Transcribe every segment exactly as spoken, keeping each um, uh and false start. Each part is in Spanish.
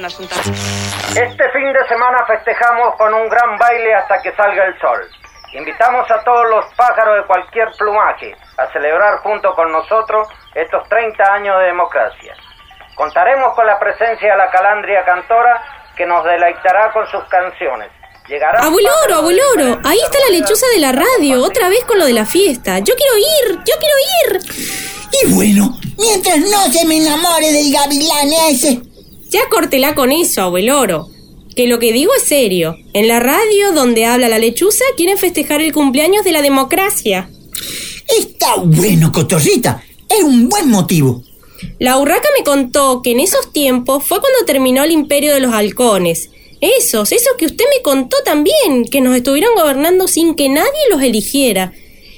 personas juntas. Este fin de semana festejamos con un gran baile hasta que salga el sol. Invitamos a todos los pájaros de cualquier plumaje a celebrar junto con nosotros estos treinta años de democracia. Contaremos con la presencia de la calandria cantora que nos deleitará con sus canciones. Llegará Abueloro, abueloro, ahí está la lechuza de la radio, otra vez con lo de la fiesta. Yo quiero ir, yo quiero ir. Y bueno, mientras no se me enamore del gavilán ese. Ya córtela con eso, abueloro. Que lo que digo es serio. En la radio donde habla la lechuza quieren festejar el cumpleaños de la democracia. Está bueno, Cotorrita. Es un buen motivo. La urraca me contó que en esos tiempos fue cuando terminó el imperio de los halcones. Esos, esos que usted me contó también, que nos estuvieron gobernando sin que nadie los eligiera.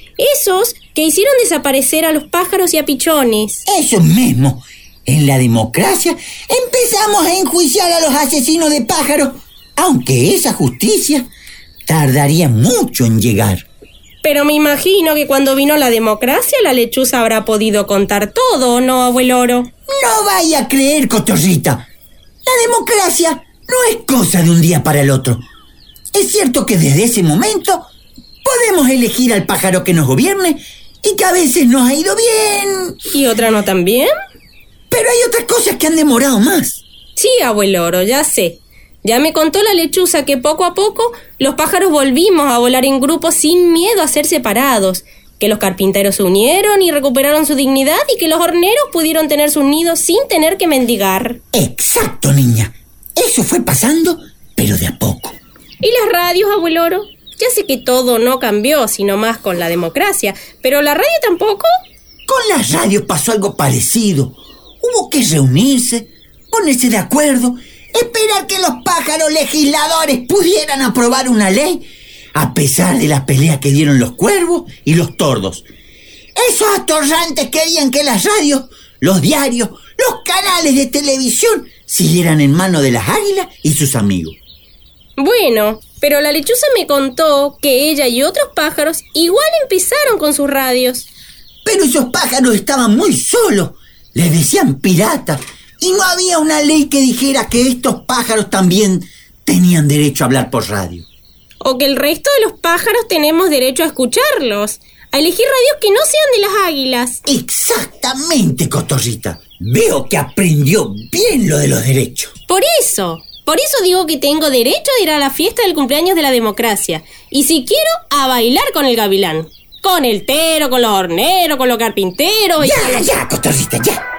Esos que hicieron desaparecer a los pájaros y a pichones. Eso mismo. En la democracia empezamos a enjuiciar a los asesinos de pájaros, aunque esa justicia tardaría mucho en llegar. Pero me imagino que cuando vino la democracia la lechuza habrá podido contar todo, ¿no, abueloro? No vaya a creer, Cotorrita. La democracia no es cosa de un día para el otro. Es cierto que desde ese momento podemos elegir al pájaro que nos gobierne y que a veces nos ha ido bien. ¿Y otra no también? Pero hay otras cosas que han demorado más. Sí, abueloro, ya sé. Ya me contó la lechuza que poco a poco los pájaros volvimos a volar en grupo sin miedo a ser separados, que los carpinteros se unieron y recuperaron su dignidad y que los horneros pudieron tener sus nidos sin tener que mendigar. Exacto, niña. Eso fue pasando, pero de a poco. ¿Y las radios, abueloro? Ya sé que todo no cambió, sino más con la democracia, pero ¿la radio tampoco? Con las radios pasó algo parecido. Hubo que reunirse, ponerse de acuerdo, esperar que los pájaros legisladores pudieran aprobar una ley, a pesar de las peleas que dieron los cuervos y los tordos. Esos atorrantes querían que las radios, los diarios, los canales de televisión siguieran en manos de las águilas y sus amigos. Bueno, pero la lechuza me contó que ella y otros pájaros igual empezaron con sus radios. Pero esos pájaros estaban muy solos. Les decían piratas y no había una ley que dijera que estos pájaros también tenían derecho a hablar por radio. O que el resto de los pájaros tenemos derecho a escucharlos, a elegir radios que no sean de las águilas. Exactamente, Cotorrita. Veo que aprendió bien lo de los derechos. Por eso, por eso digo que tengo derecho a ir a la fiesta del cumpleaños de la democracia. Y si quiero, a bailar con el gavilán. Con el tero, con los horneros, con los carpinteros... Ya, y con los... ya, Cotorrita, ya.